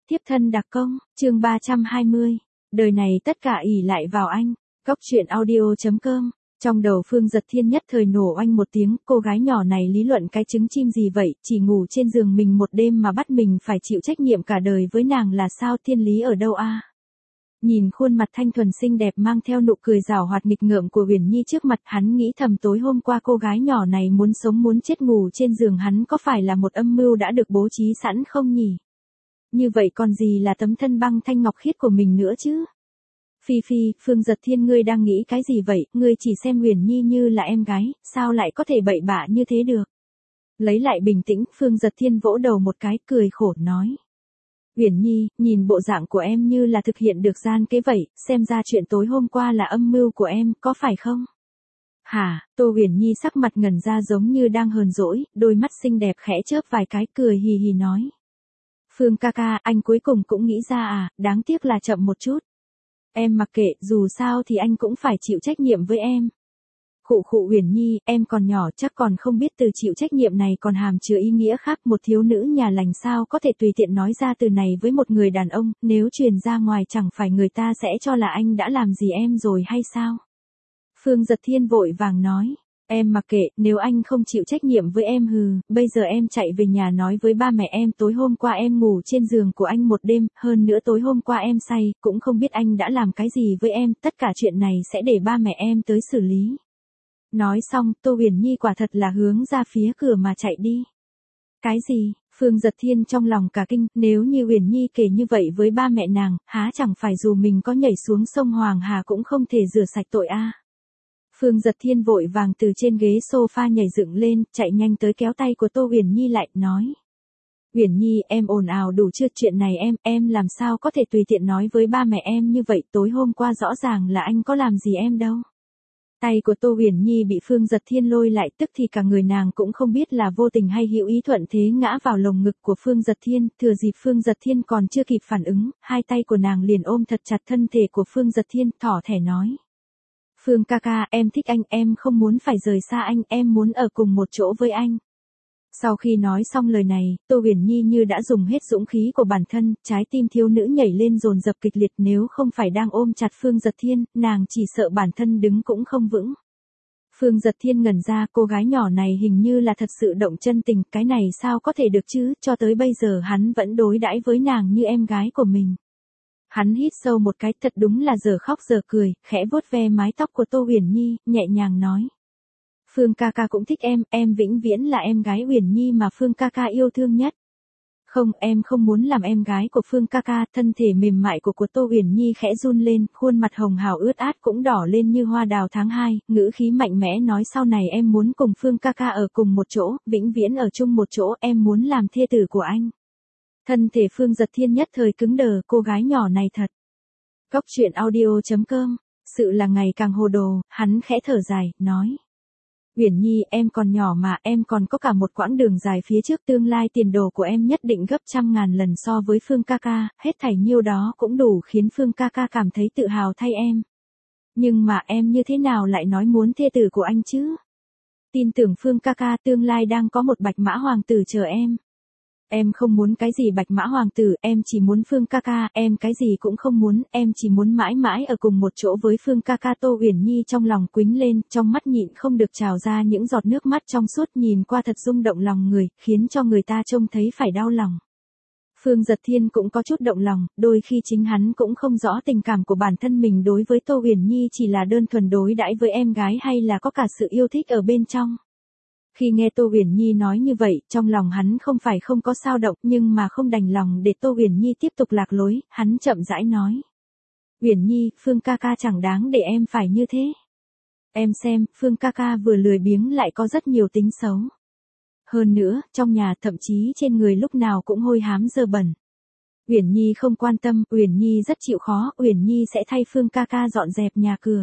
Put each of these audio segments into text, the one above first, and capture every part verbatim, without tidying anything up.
Tiếp thân đặc công, chương ba trăm hai mươi. Đời này tất cả ỷ lại vào anh. Góc truyện audio chấm com. Trong đầu Phương Dật Thiên nhất thời nổ oanh một tiếng, cô gái nhỏ này lý luận cái trứng chim gì vậy, chỉ ngủ trên giường mình một đêm mà bắt mình phải chịu trách nhiệm cả đời với nàng là sao, thiên lý ở đâu a? Nhìn khuôn mặt thanh thuần xinh đẹp mang theo nụ cười giảo hoạt nghịch ngợm của Uyển Nhi trước mặt, hắn nghĩ thầm tối hôm qua cô gái nhỏ này muốn sống muốn chết ngủ trên giường hắn có phải là một âm mưu đã được bố trí sẵn không nhỉ? Như vậy còn gì là tấm thân băng thanh ngọc khiết của mình nữa chứ? Phi Phi, Phương Dật Thiên ngươi đang nghĩ cái gì vậy, ngươi chỉ xem Uyển Nhi như là em gái, sao lại có thể bậy bạ như thế được? Lấy lại bình tĩnh, Phương Dật Thiên vỗ đầu một cái, cười khổ nói. Uyển Nhi, nhìn bộ dạng của em như là thực hiện được gian kế vậy, xem ra chuyện tối hôm qua là âm mưu của em, có phải không? Hả, Tô Uyển Nhi sắc mặt ngẩn ra giống như đang hờn dỗi, đôi mắt xinh đẹp khẽ chớp vài cái, cười hì hì nói. Phương ca ca, anh cuối cùng cũng nghĩ ra à, đáng tiếc là chậm một chút. Em mặc kệ, dù sao thì anh cũng phải chịu trách nhiệm với em. Khụ khụ Uyển Nhi, em còn nhỏ chắc còn không biết từ chịu trách nhiệm này còn hàm chứa ý nghĩa khác, một thiếu nữ nhà lành sao có thể tùy tiện nói ra từ này với một người đàn ông, nếu truyền ra ngoài chẳng phải người ta sẽ cho là anh đã làm gì em rồi hay sao? Phương Dật Thiên vội vàng nói. Em mặc kệ, nếu anh không chịu trách nhiệm với em hừ, bây giờ em chạy về nhà nói với ba mẹ em tối hôm qua em ngủ trên giường của anh một đêm, hơn nữa tối hôm qua em say, cũng không biết anh đã làm cái gì với em, tất cả chuyện này sẽ để ba mẹ em tới xử lý. Nói xong, Tô Uyển Nhi quả thật là hướng ra phía cửa mà chạy đi. Cái gì? Phương Dật Thiên trong lòng cả kinh, nếu như Uyển Nhi kể như vậy với ba mẹ nàng, há chẳng phải dù mình có nhảy xuống sông Hoàng Hà cũng không thể rửa sạch tội a. Phương Dật Thiên vội vàng từ trên ghế sofa nhảy dựng lên, chạy nhanh tới kéo tay của Tô Uyển Nhi lại, nói. Uyển Nhi, em ồn ào đủ chưa, chuyện này em, em làm sao có thể tùy tiện nói với ba mẹ em như vậy, tối hôm qua rõ ràng là anh có làm gì em đâu. Tay của Tô Uyển Nhi bị Phương Dật Thiên lôi lại, tức thì cả người nàng cũng không biết là vô tình hay hữu ý thuận thế ngã vào lồng ngực của Phương Dật Thiên, thừa dịp Phương Dật Thiên còn chưa kịp phản ứng, hai tay của nàng liền ôm thật chặt thân thể của Phương Dật Thiên, thỏ thẻ nói. Phương ca ca, em thích anh, em không muốn phải rời xa anh, em muốn ở cùng một chỗ với anh. Sau khi nói xong lời này, Tô Uyển Nhi như đã dùng hết dũng khí của bản thân, trái tim thiếu nữ nhảy lên dồn dập kịch liệt, nếu không phải đang ôm chặt Phương Dật Thiên, nàng chỉ sợ bản thân đứng cũng không vững. Phương Dật Thiên ngẩn ra, cô gái nhỏ này hình như là thật sự động chân tình, cái này sao có thể được chứ, cho tới bây giờ hắn vẫn đối đãi với nàng như em gái của mình. Hắn hít sâu một cái, thật đúng là giờ khóc giờ cười, khẽ vuốt ve mái tóc của Tô Uyển Nhi, nhẹ nhàng nói. Phương ca ca cũng thích em, em vĩnh viễn là em gái Uyển Nhi mà Phương ca ca yêu thương nhất. Không, em không muốn làm em gái của Phương ca ca, thân thể mềm mại của của Tô Uyển Nhi khẽ run lên, khuôn mặt hồng hào ướt át cũng đỏ lên như hoa đào tháng hai, ngữ khí mạnh mẽ nói sau này em muốn cùng Phương ca ca ở cùng một chỗ, vĩnh viễn ở chung một chỗ, em muốn làm thê tử của anh. Thân thể Phương Dật Thiên nhất thời cứng đờ, cô gái nhỏ này thật. Góc truyện audio chấm com, sự là ngày càng hồ đồ, hắn khẽ thở dài, nói. Uyển Nhi, em còn nhỏ mà, em còn có cả một quãng đường dài phía trước, tương lai tiền đồ của em nhất định gấp trăm ngàn lần so với Phương ca ca, hết thảy nhiêu đó cũng đủ khiến Phương ca ca cảm thấy tự hào thay em. Nhưng mà em như thế nào lại nói muốn thê tử của anh chứ? Tin tưởng Phương ca ca, tương lai đang có một bạch mã hoàng tử chờ em. Em không muốn cái gì bạch mã hoàng tử, em chỉ muốn Phương ca ca, em cái gì cũng không muốn, em chỉ muốn mãi mãi ở cùng một chỗ với Phương ca ca. Tô Uyển Nhi trong lòng quýnh lên, trong mắt nhịn không được trào ra những giọt nước mắt trong suốt, nhìn qua thật rung động lòng người, khiến cho người ta trông thấy phải đau lòng. Phương Dật Thiên cũng có chút động lòng, đôi khi chính hắn cũng không rõ tình cảm của bản thân mình đối với Tô Uyển Nhi chỉ là đơn thuần đối đãi với em gái hay là có cả sự yêu thích ở bên trong. Khi nghe Tô Uyển Nhi nói như vậy, trong lòng hắn không phải không có sao động, nhưng mà không đành lòng để Tô Uyển Nhi tiếp tục lạc lối, hắn chậm rãi nói. Uyển Nhi, Phương ca ca chẳng đáng để em phải như thế. Em xem, Phương ca ca vừa lười biếng lại có rất nhiều tính xấu. Hơn nữa, trong nhà thậm chí trên người lúc nào cũng hôi hám dơ bẩn. Uyển Nhi không quan tâm, Uyển Nhi rất chịu khó, Uyển Nhi sẽ thay Phương ca ca dọn dẹp nhà cửa.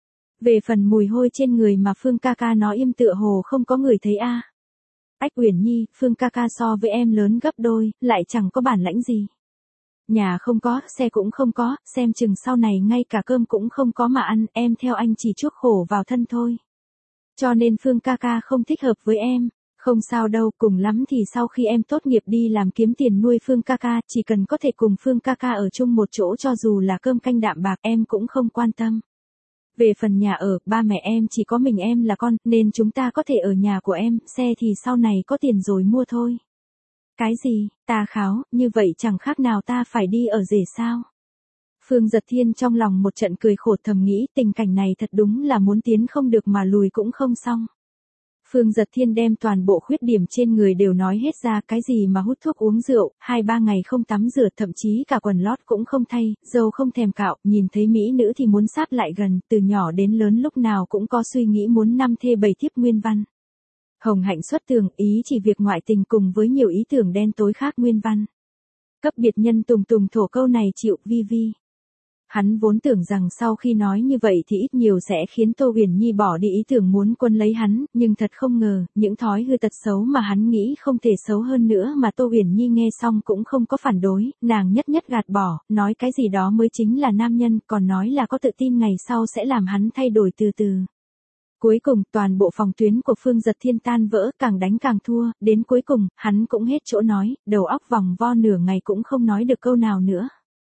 Về phần mùi hôi trên người mà Phương ca ca nói im tựa hồ không có người thấy a. À. Ách Uyển Nhi, Phương ca ca so với em lớn gấp đôi, lại chẳng có bản lãnh gì. Nhà không có, xe cũng không có, xem chừng sau này ngay cả cơm cũng không có mà ăn, em theo anh chỉ chuốc khổ vào thân thôi. Cho nên Phương ca ca không thích hợp với em. Không sao đâu, cùng lắm thì sau khi em tốt nghiệp đi làm kiếm tiền nuôi Phương ca ca, chỉ cần có thể cùng Phương ca ca ở chung một chỗ cho dù là cơm canh đạm bạc em cũng không quan tâm. Về phần nhà ở, ba mẹ em chỉ có mình em là con, nên chúng ta có thể ở nhà của em, xe thì sau này có tiền rồi mua thôi. Cái gì, ta kháo, như vậy chẳng khác nào ta phải đi ở rể sao? Phương Giật Thiên trong lòng một trận cười khổ thầm nghĩ tình cảnh này thật đúng là muốn tiến không được mà lùi cũng không xong. Phương Giật Thiên đem toàn bộ khuyết điểm trên người đều nói hết ra, cái gì mà hút thuốc uống rượu, hai ba ngày không tắm rửa, thậm chí cả quần lót cũng không thay, dâu không thèm cạo, nhìn thấy mỹ nữ thì muốn sát lại gần, từ nhỏ đến lớn lúc nào cũng có suy nghĩ muốn năm thê bảy thiếp nguyên văn. Hồng Hạnh xuất tường, ý chỉ việc ngoại tình cùng với nhiều ý tưởng đen tối khác nguyên văn. Cấp biệt nhân tùng tùng thổ câu này chịu vi vi. Hắn vốn tưởng rằng sau khi nói như vậy thì ít nhiều sẽ khiến Tô Huyền Nhi bỏ đi ý tưởng muốn quân lấy hắn, nhưng thật không ngờ, những thói hư tật xấu mà hắn nghĩ không thể xấu hơn nữa mà Tô Huyền Nhi nghe xong cũng không có phản đối, nàng nhất nhất gạt bỏ, nói cái gì đó mới chính là nam nhân, còn nói là có tự tin ngày sau sẽ làm hắn thay đổi từ từ. Cuối cùng, toàn bộ phòng tuyến của Phương Giật Thiên tan vỡ, càng đánh càng thua, đến cuối cùng, hắn cũng hết chỗ nói, đầu óc vòng vo nửa ngày cũng không nói được câu nào nữa.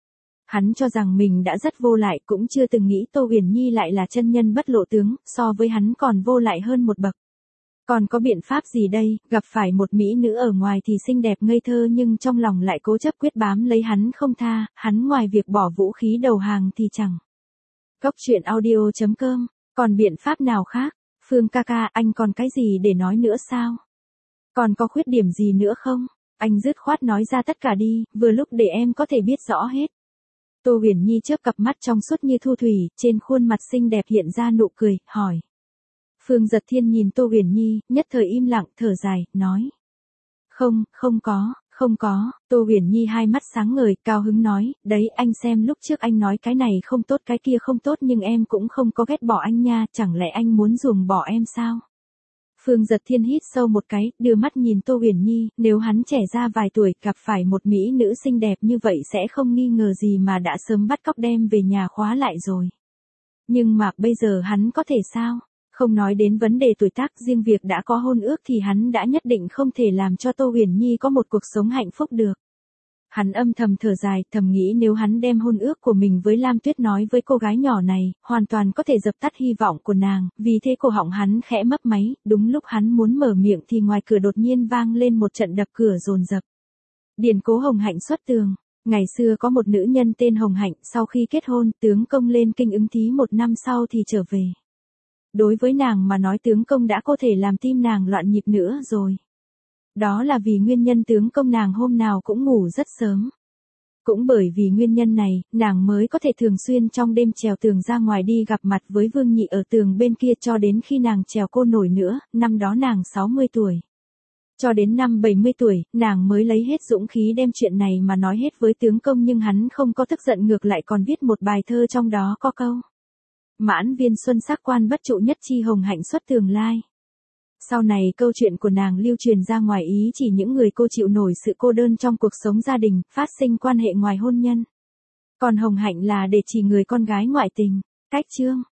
Hắn cho rằng mình đã rất vô lại, cũng chưa từng nghĩ Tô Huyền Nhi lại là chân nhân bất lộ tướng, so với hắn còn vô lại hơn một bậc. Còn có biện pháp gì đây, gặp phải một mỹ nữ ở ngoài thì xinh đẹp ngây thơ nhưng trong lòng lại cố chấp quyết bám lấy hắn không tha, hắn ngoài việc bỏ vũ khí đầu hàng thì chẳng. Góc truyện audio chấm com, còn biện pháp nào khác? Phương ca ca, anh còn cái gì để nói nữa sao? Còn có khuyết điểm gì nữa không? Anh dứt khoát nói ra tất cả đi, vừa lúc để em có thể biết rõ hết. Tô Huyền Nhi chớp cặp mắt trong suốt như thu thủy, trên khuôn mặt xinh đẹp hiện ra nụ cười, hỏi. Phương Giật Thiên nhìn Tô Huyền Nhi, nhất thời im lặng, thở dài, nói. Không, không có, không có, Tô Huyền Nhi hai mắt sáng ngời, cao hứng nói, đấy anh xem lúc trước anh nói cái này không tốt cái kia không tốt nhưng em cũng không có ghét bỏ anh nha, chẳng lẽ anh muốn ruồng bỏ em sao? Phương Giật Thiên hít sâu một cái, đưa mắt nhìn Tô Huyền Nhi, nếu hắn trẻ ra vài tuổi, gặp phải một mỹ nữ xinh đẹp như vậy sẽ không nghi ngờ gì mà đã sớm bắt cóc đem về nhà khóa lại rồi. Nhưng mà bây giờ hắn có thể sao? Không nói đến vấn đề tuổi tác, riêng việc đã có hôn ước thì hắn đã nhất định không thể làm cho Tô Huyền Nhi có một cuộc sống hạnh phúc được. Hắn âm thầm thở dài, thầm nghĩ nếu hắn đem hôn ước của mình với Lam Tuyết nói với cô gái nhỏ này, hoàn toàn có thể dập tắt hy vọng của nàng, vì thế cổ họng hắn khẽ mấp máy, đúng lúc hắn muốn mở miệng thì ngoài cửa đột nhiên vang lên một trận đập cửa dồn dập. Điển cố Hồng Hạnh xuất tường. Ngày xưa có một nữ nhân tên Hồng Hạnh, sau khi kết hôn, tướng công lên kinh ứng thí một năm sau thì trở về. Đối với nàng mà nói tướng công đã có thể làm tim nàng loạn nhịp nữa rồi. Đó là vì nguyên nhân tướng công nàng hôm nào cũng ngủ rất sớm. Cũng bởi vì nguyên nhân này, nàng mới có thể thường xuyên trong đêm trèo tường ra ngoài đi gặp mặt với Vương Nhị ở tường bên kia cho đến khi nàng trèo cô nổi nữa, năm đó nàng sáu mươi tuổi. Cho đến năm bảy mươi tuổi, nàng mới lấy hết dũng khí đem chuyện này mà nói hết với tướng công nhưng hắn không có tức giận ngược lại còn viết một bài thơ trong đó có câu. Mãn viên xuân sắc quan bất trụ nhất chi Hồng Hạnh xuất tường lai. Sau này câu chuyện của nàng lưu truyền ra ngoài ý chỉ những người cô chịu nổi sự cô đơn trong cuộc sống gia đình, phát sinh quan hệ ngoài hôn nhân. Còn Hồng Hạnh là để chỉ người con gái ngoại tình. Cách chương.